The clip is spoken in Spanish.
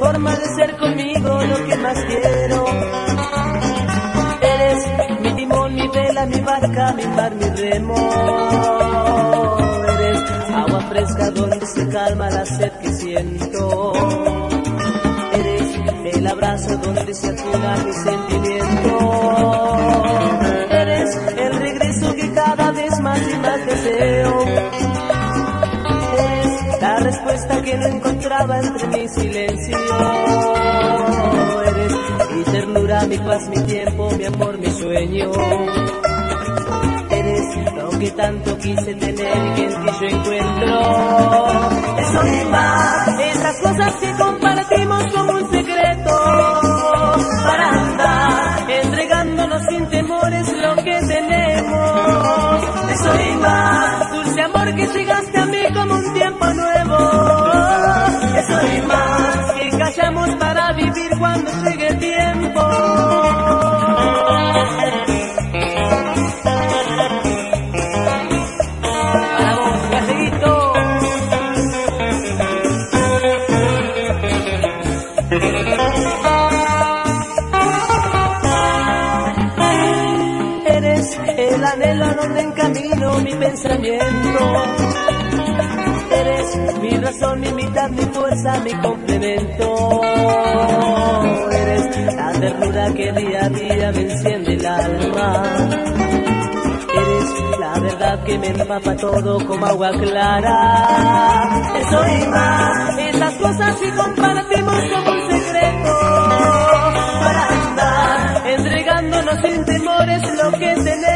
forma de ser conmigo lo que más quiero. Eres mi timón, mi vela, mi barca, mi mar, mi remo. Eres agua fresca donde se calma la sed que siento. Eres el abrazo donde se acuna mi sentimiento. Eres el regreso que cada vez más y más deseo. Eres la respuesta que no encontraba entre mi silencio. Eres mi ternura, mi paz, mi tiempo, mi amor, mi sueño. Eres lo que tanto quise tener y que en ti yo encuentro. Eso y más, esas cosas que compartimos como un secreto. Para andar entregándonos sin temores lo que tenemos. Eso y más, dulce amor que llegaste a mí como un tiempo nuevo. Eso y más, que callamos para vivir cuando llegue el tiempo. Para vos, Galleguito. Eres el anhelo a donde encamino mi pensamiento. Eres mi razón, mi mitad, mi fuerza, mi complemento. Eres la ternura que día a día me enciende el alma. Eres la verdad que me empapa todo como agua clara. Eso y más, esas cosas que compartimos como un secreto. Para andar entregándonos sin temores lo que tenemos.